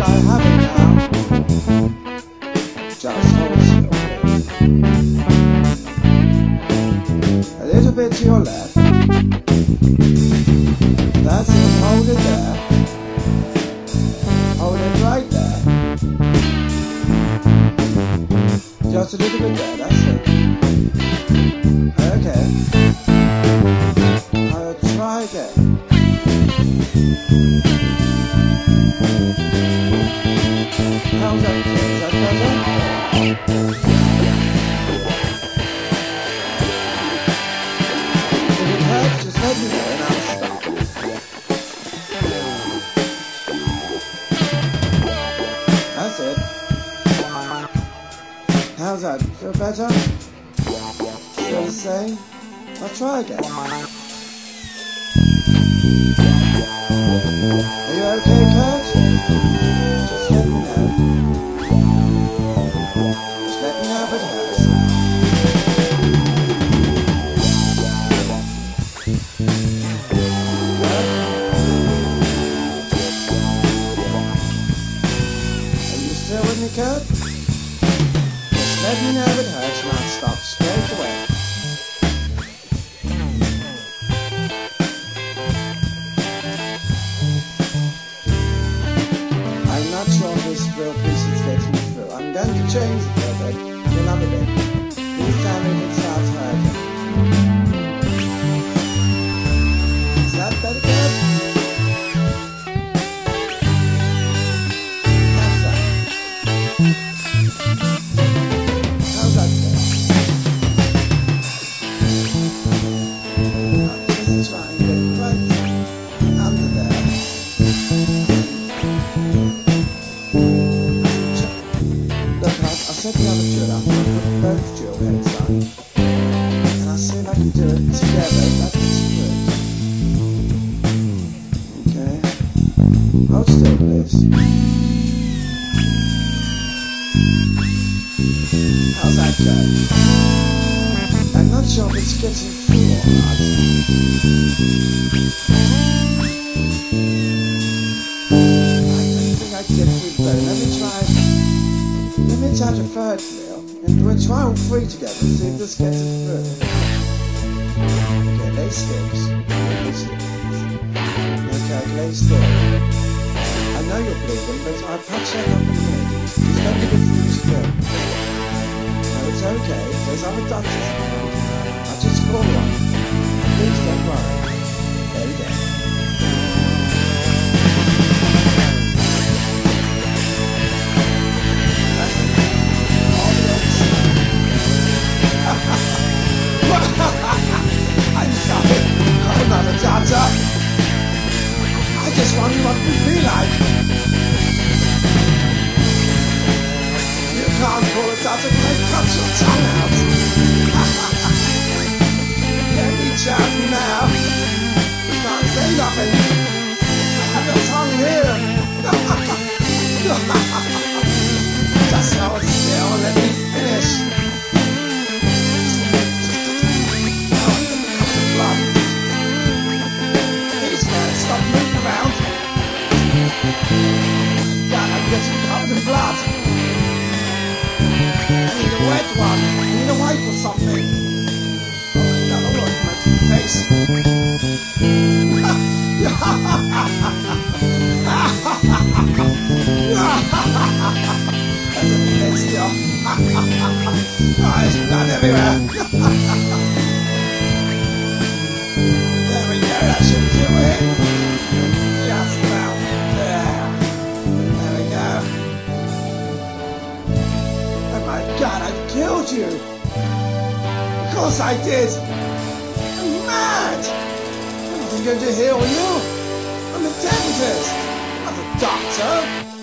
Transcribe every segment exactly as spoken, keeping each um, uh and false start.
I have it now. Just hold still, please. A little bit to your left. That's it, hold it there. Hold it right there. Just a little bit there, that's it. Okay. I'll try again. How's that feel? Is that better? If it hurts, just let me know and I'll stop. That's it. How's that? Feel better? Still the same? I'll try again. Are you okay, Kurt? Just let me know. Just let me know if it hurts. Kurt? Are you still with me, Kurt? Just let me know if it hurts and I'll stop straight away. I'm not sure if this drill piece is getting through. I'm going to change it a bit to another bit. Please tell me if it starts hurting. Is that better, Kurt? How's that? How's that, Kurt? I'll just try and get right under there. Look, I'll, I'll set the other drill up and I'll put both drill heads on. And I'll see if I can do it together. That gets through. Okay. Hold still, please. How's that going? I'm not sure if it's getting through or not. I don't think I can get through both. Let me try. Let me touch a third drill, and we'll try all three together and see if this gets it through. Okay, lay still. Lay still. Okay, lay still. I know you're bleeding, but I'll patch that up in a minute. Just let me get through this drill. No, it's okay. There's other doctors around. I'll just call one. Please don't worry. There you go. I'm sorry, I'm not a doctor. I just wonder what it would be like. You can't call a doctor when they cut your tongue out. Let me chat now. You can't say nothing. I have your tongue here. Just hold still and let me finish. Stop moving around. God, I'm getting covered in blood. I need a wet one. I need a wipe or something. Oh, another one in my face. That's a bit still. Oh, there's blood everywhere. There we go, that should do it. Just about there. There we go. Oh my God, I've killed you. Of course I did. I'm mad. I wasn't going to heal you. I'm a dentist, not a doctor.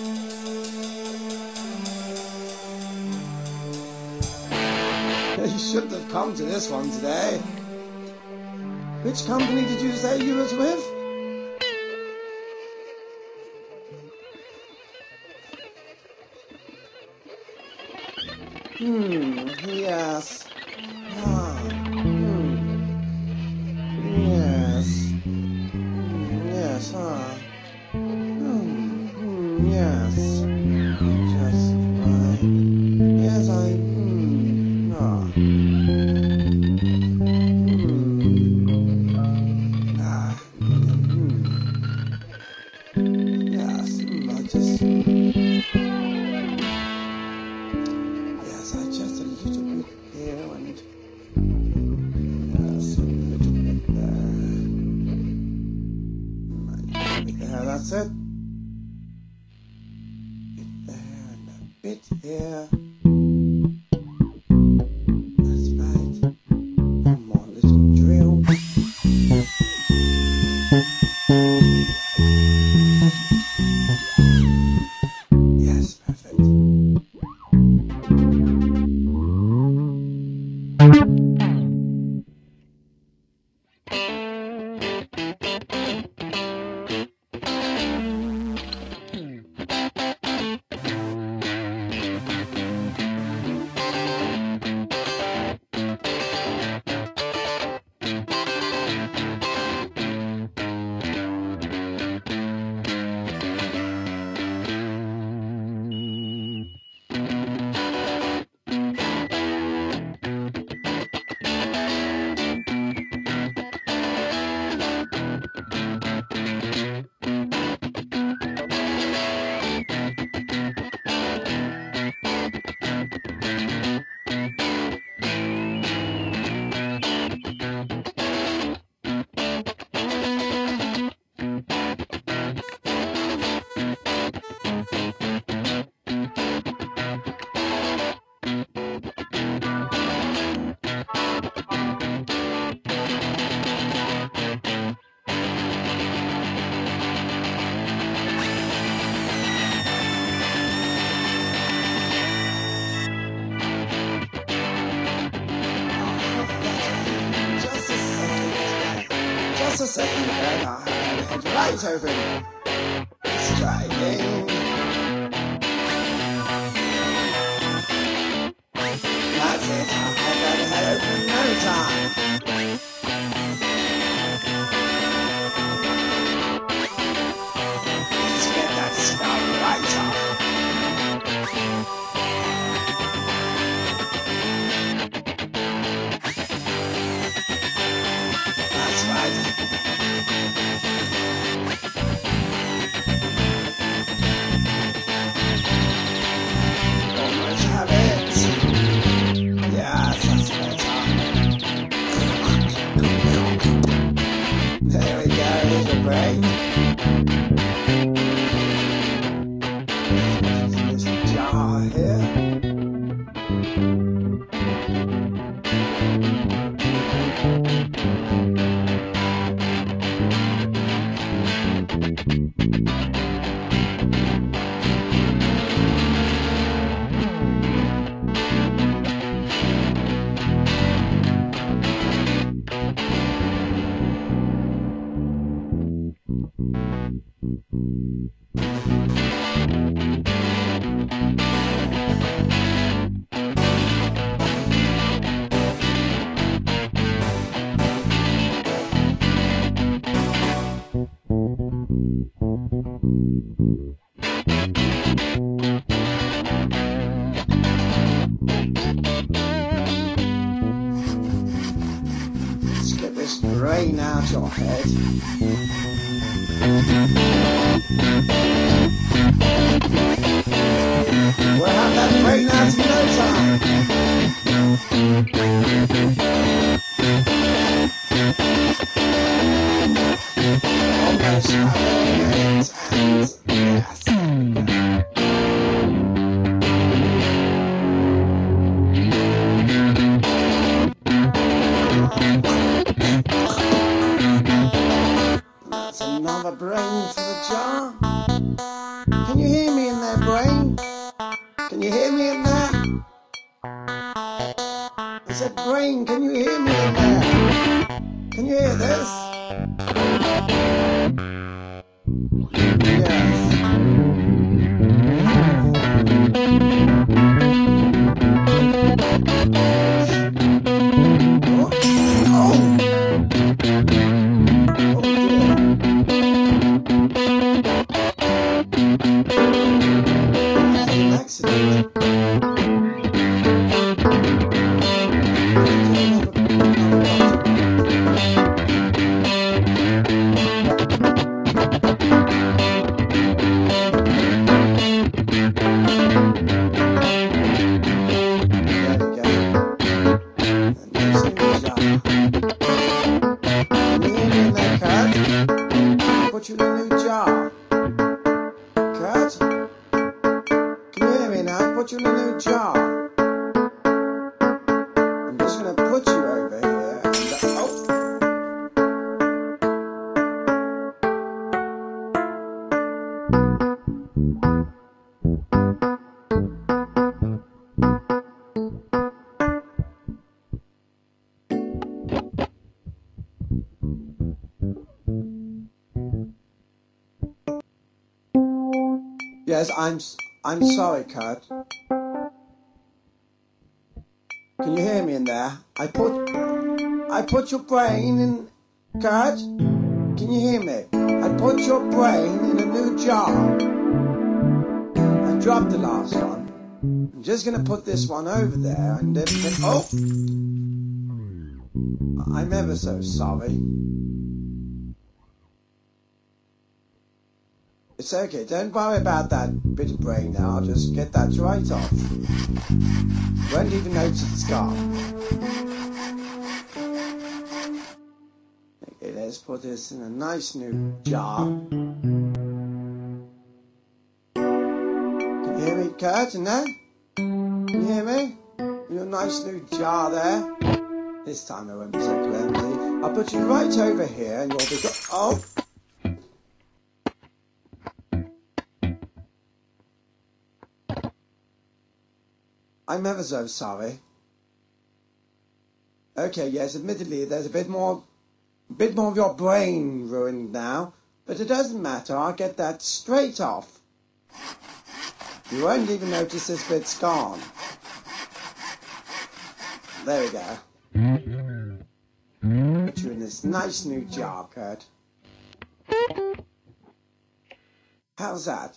You shouldn't have come to this one today. Which company did you say you was with? Hmm, yes. Ah, hmm. Yes. Hmm, yes, ah. Hmm, hmm, yes. it. Bit there and a bit here. That's right. One more little drill. Yes, perfect. Just a second, and I had it right open. Let's try again. That's it, I had that head open in no time. Let's get that skull right off. That's right. Almost have it. Yes, that's better. There we go, here's a break. This jar here. Let's get this brain out your head. We'll have that brain out in no time. Almost having it, and yes. That's another brain for the jar. Can you hear me in there, brain? Can you hear me in there? I said, brain, can you hear me in there? Can you hear this? Yes. Oh! Put you in a new jar. Yes, I'm I'm sorry, Kurt. Can you hear me in there? I put I put your brain in, Kurt. Can you hear me? I put your brain in a new jar. I dropped the last one. I'm just gonna put this one over there and everything. Oh, I'm ever so sorry. It's okay, don't worry about that bit of brain now, I'll just get that right off. Won't even notice it's gone. Okay, let's put this in a nice new jar. Can you hear me, Kurt, in there? Can you hear me? In your nice new jar there. This time I won't be so clumsy. I'll put you right over here and you'll be go- Oh! I'm ever so sorry. Okay, yes, admittedly, there's a bit more, a bit more of your brain ruined now, but it doesn't matter. I'll get that straight off. You won't even notice this bit's gone. There we go. Put you in this nice new jar, Kurt. How's that?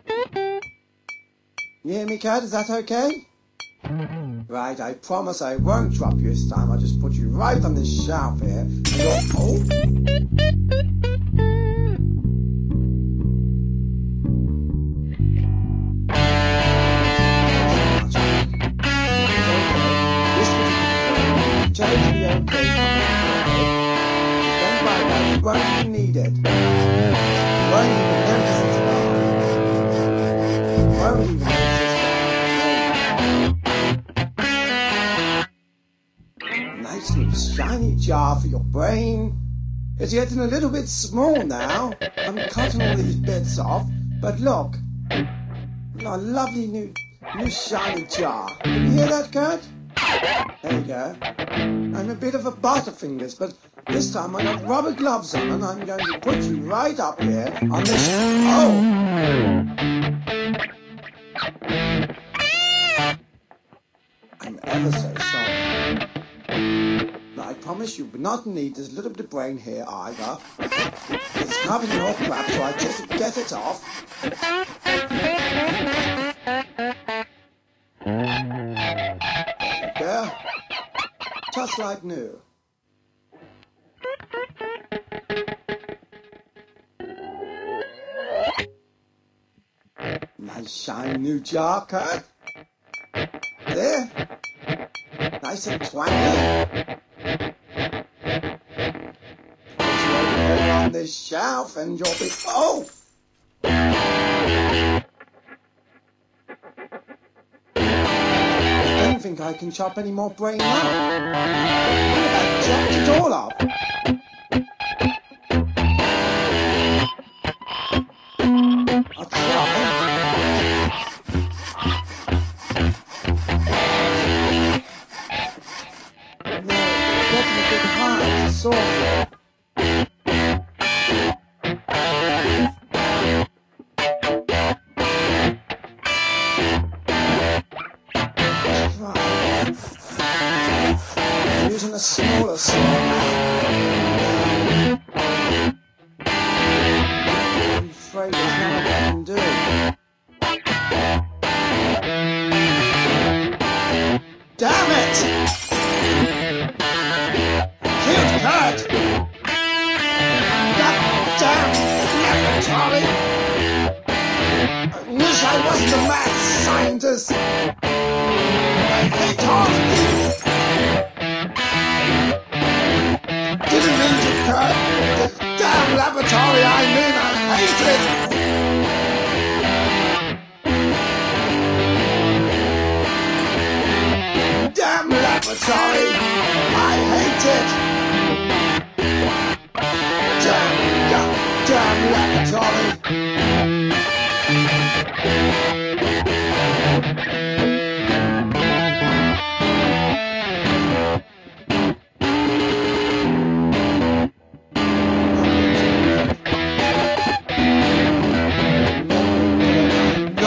You hear me, Kurt? Is that okay? Right, I promise I won't drop you this time. I'll just put you right on this shelf here. And you're... Oh! This will totally okay. Don't worry about it. You won't even need it. You won't even notice it's gone. You won't even notice. Nice new shiny jar for your brain. It's getting a little bit small now. I'm cutting all these bits off, but look, a lovely new, new shiny jar. Can you hear that, Kurt? There you go. I'm a bit of a butterfingers, but this time I got rubber gloves on, and I'm going to put you right up here on this. Oh. I'm ever so sorry. I promise you will not need this little bit of brain here either. It's covered in all crap, so I just get it off. There you go. Just like new. Nice shiny new jar, Kurt. There. Nice and twangy. On this shelf and you'll be... Oh! I don't think I can chop any more brain up. I chopped it all up. I'll try. No, it's getting a bit hard to sort it. Using a smaller saw now. I'm afraid there's nothing I can do. Damn it! Killed Kurt! God damn laboratory! I wish I wasn't a mad scientist! I hate all of you! Didn't mean to, Kurt. The damn laboratory I'm in, I hate it. Damn laboratory, I hate it. Damn, goddamn laboratory. No,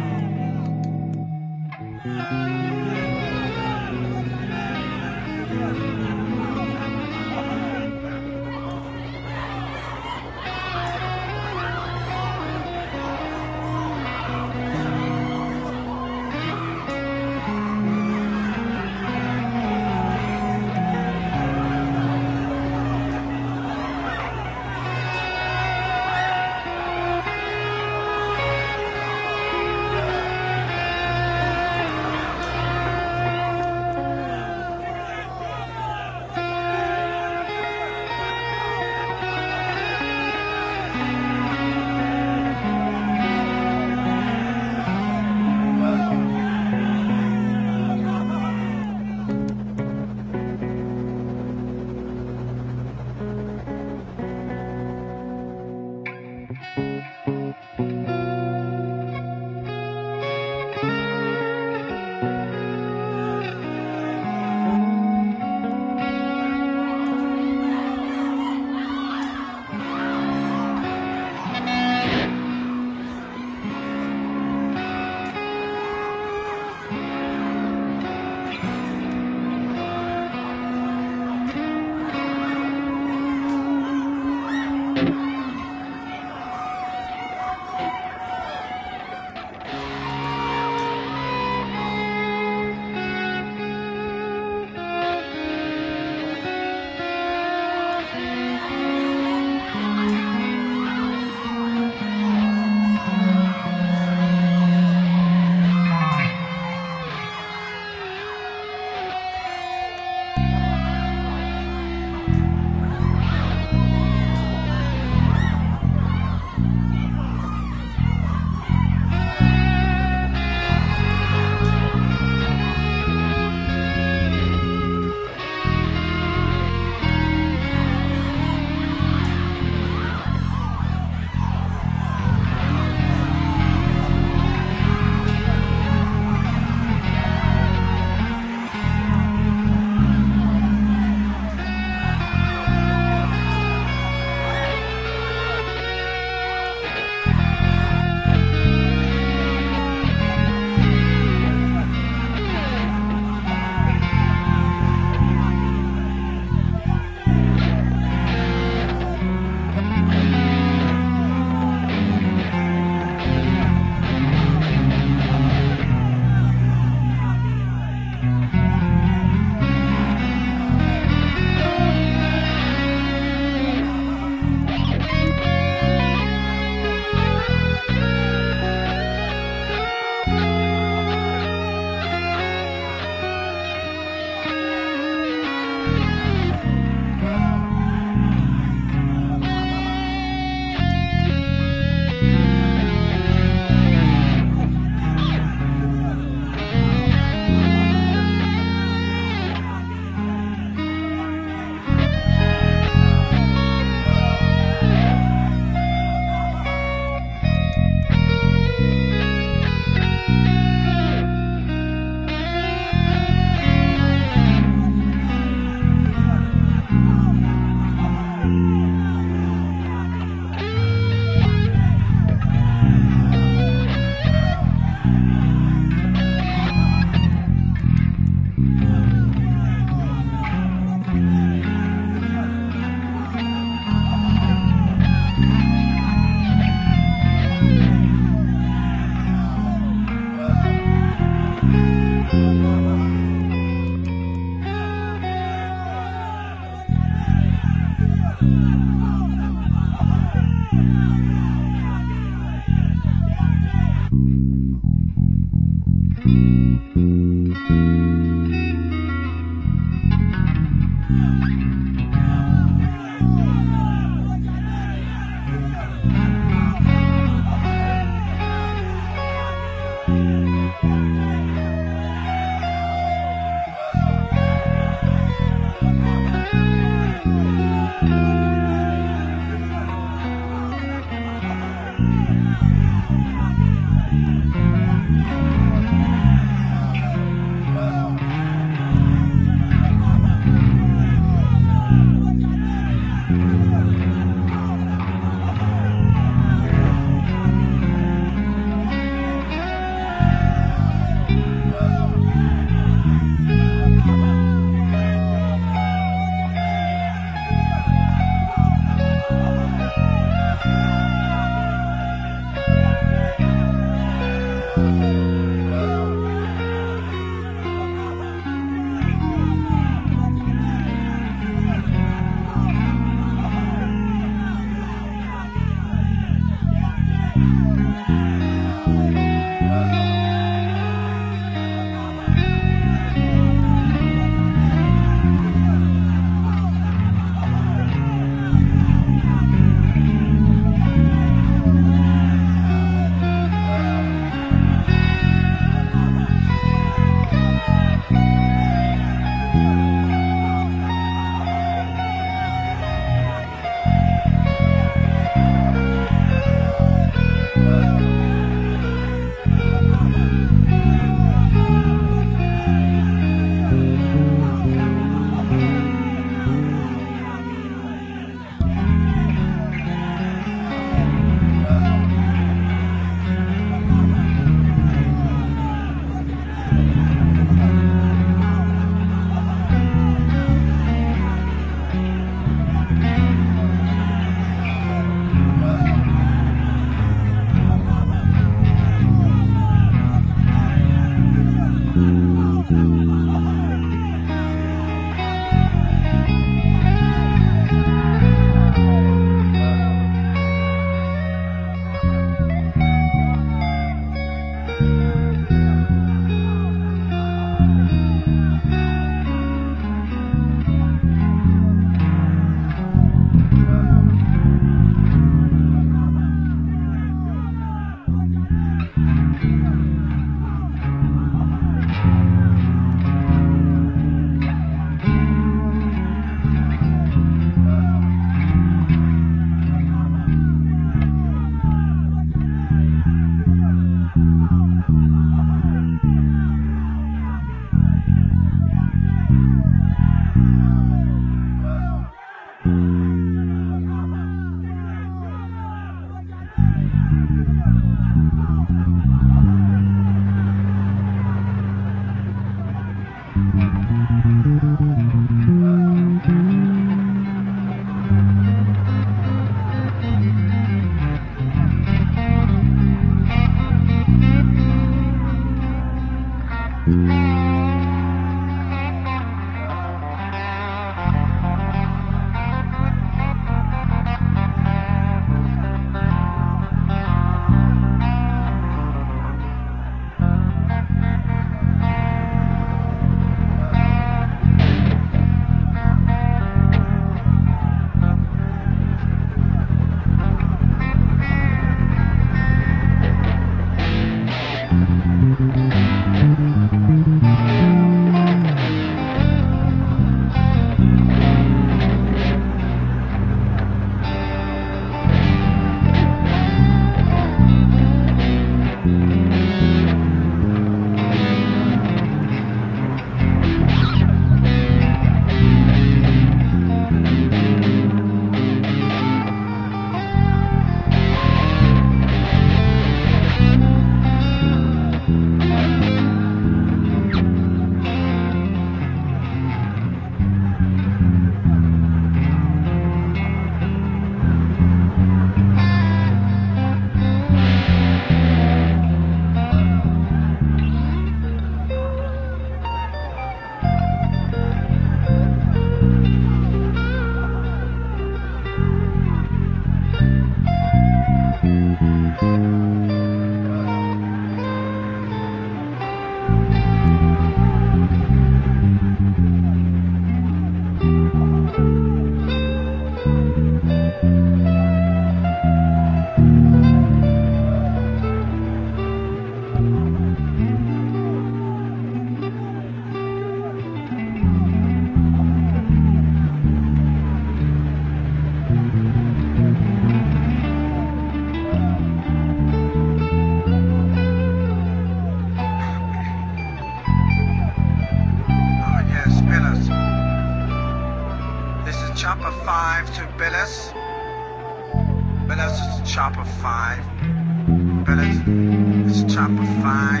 this is Chopper five. Phyllis, this is Chopper five.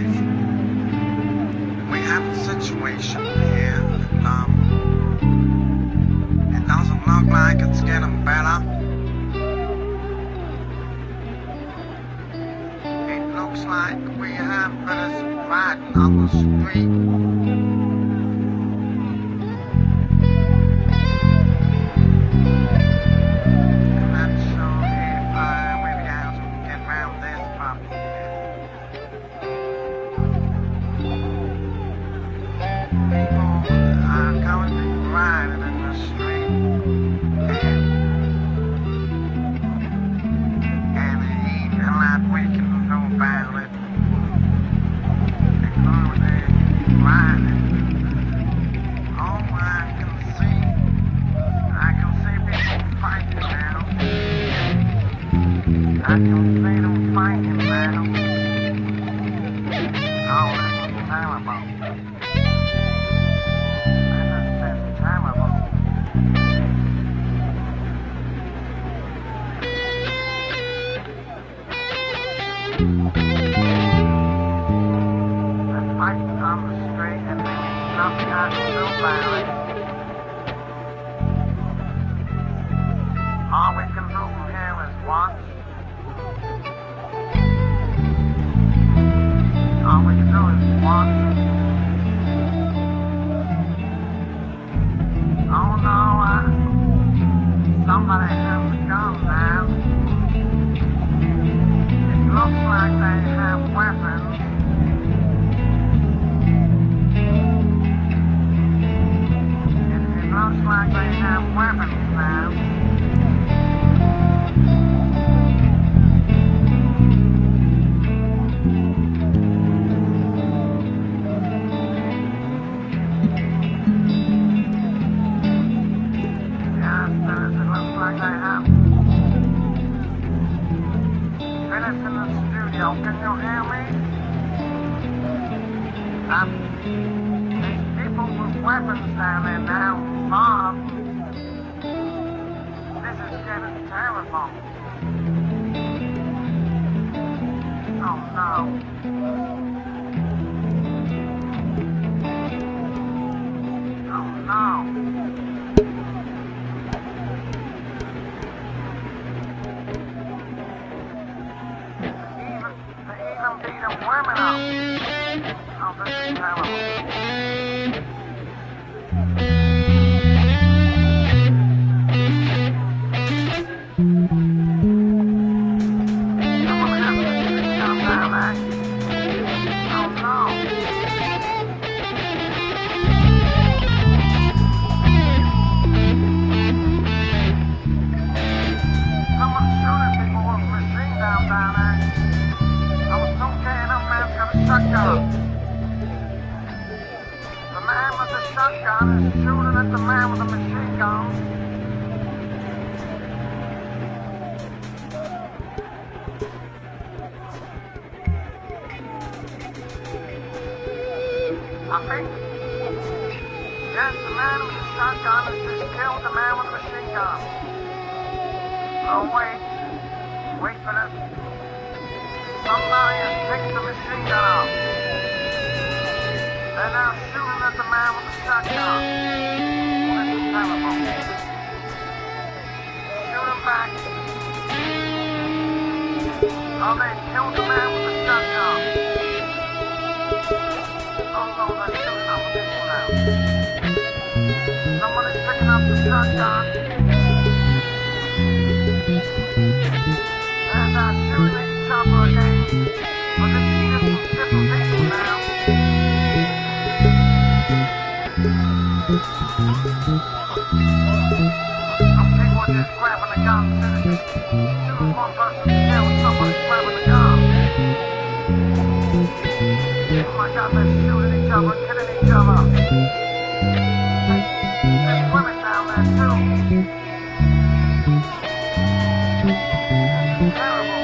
We have a situation here, and um, it doesn't look like it's getting better. It looks like we have Phyllis riding on the street. I can see them fighting now. Oh, this is terrible. This is terrible. They're fighting on the street and there's nothing I can do about it. All we can do from here is watch. All we can do is watch. Oh no, uh, somebody has a gun now. It looks like they have weapons. It, it looks like they have weapons now. Can you hear me? Um, these people with weapons down there now, Bob. This is getting terrible. Oh no. Oh no. Beat them women up. Oh, this is terrible. Someone has to shoot down there. Oh no. Someone's shooting people with a machine gun down there. Shotgun. The man with the shotgun is shooting at the man with the machine gun. I think, yes, the man with the shotgun has just killed the man with the machine gun. Oh, wait. Wait for this. Somebody has picked the machine gun up. They're now shooting at the man with the shotgun. Well, this is terrible. Shoot him back. Oh, they killed the man with the shotgun. Oh no, they're shooting other people now. Somebody's picking up the shotgun. And they're shooting each other again. But it's just some different people now. Some people are just grabbing the guns and shooting one person to kill and somebody's grabbing the gun. Oh my God, they're shooting each other and killing each other. There's women down there too. This is terrible.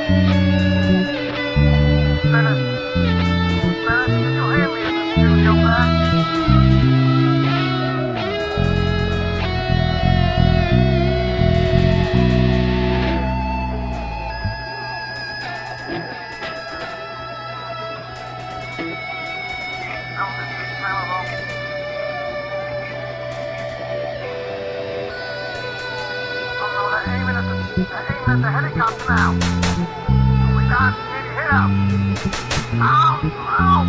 Dennis, Dennis, can you hear me in the studio back? looking at the helicopter now. We got need to hit up. Oh, oh.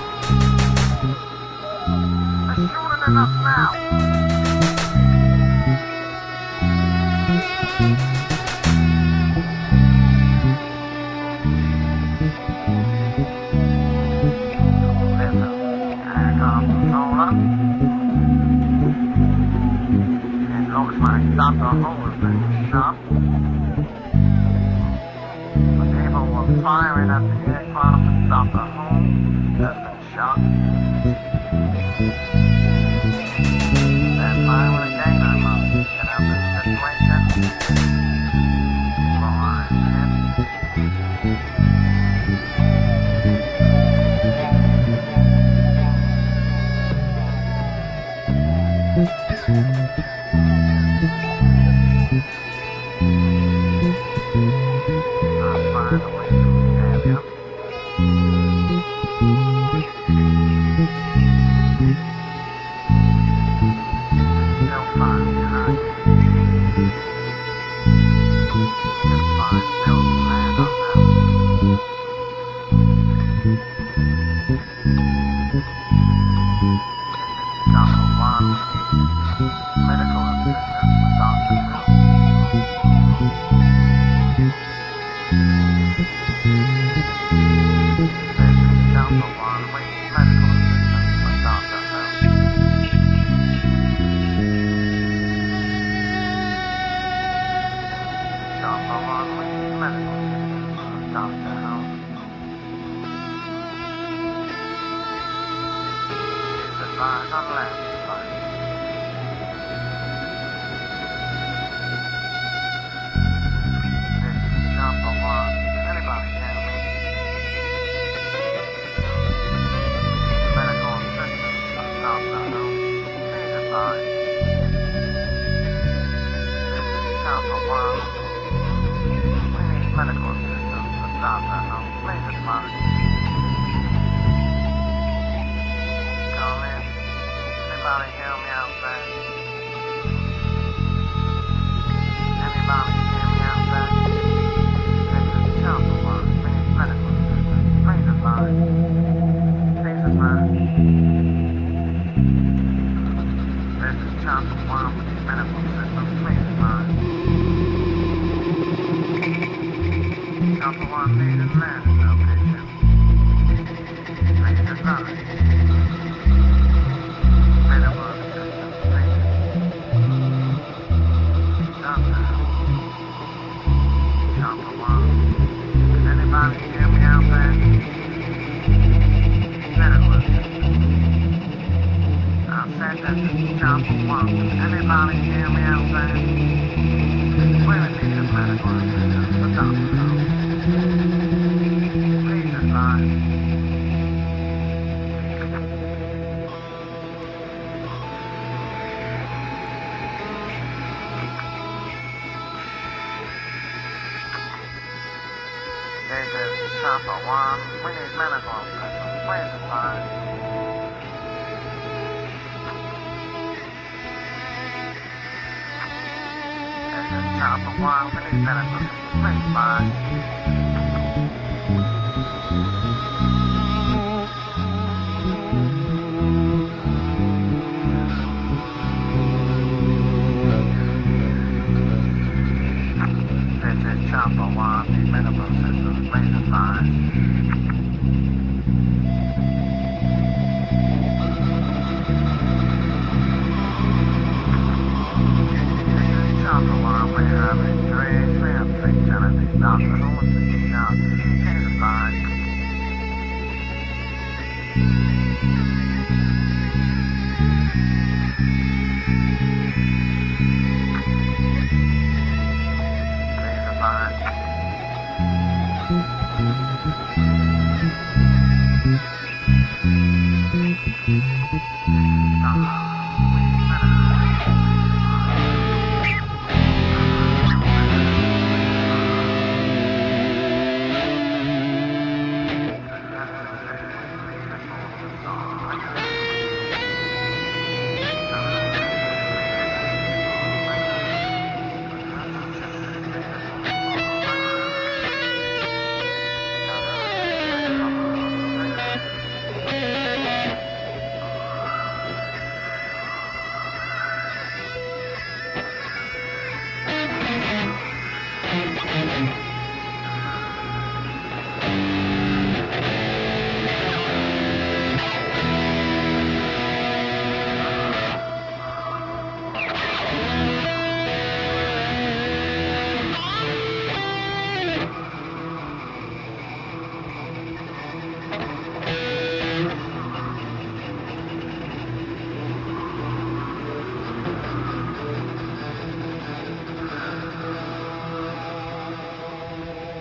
They're shooting at us now. Looks like Doctor Ho has been shot. The people were firing at the aircraft and Doctor Ho has been shot. Stand by with a gang, I must get out of this situation. Alright, Thank you.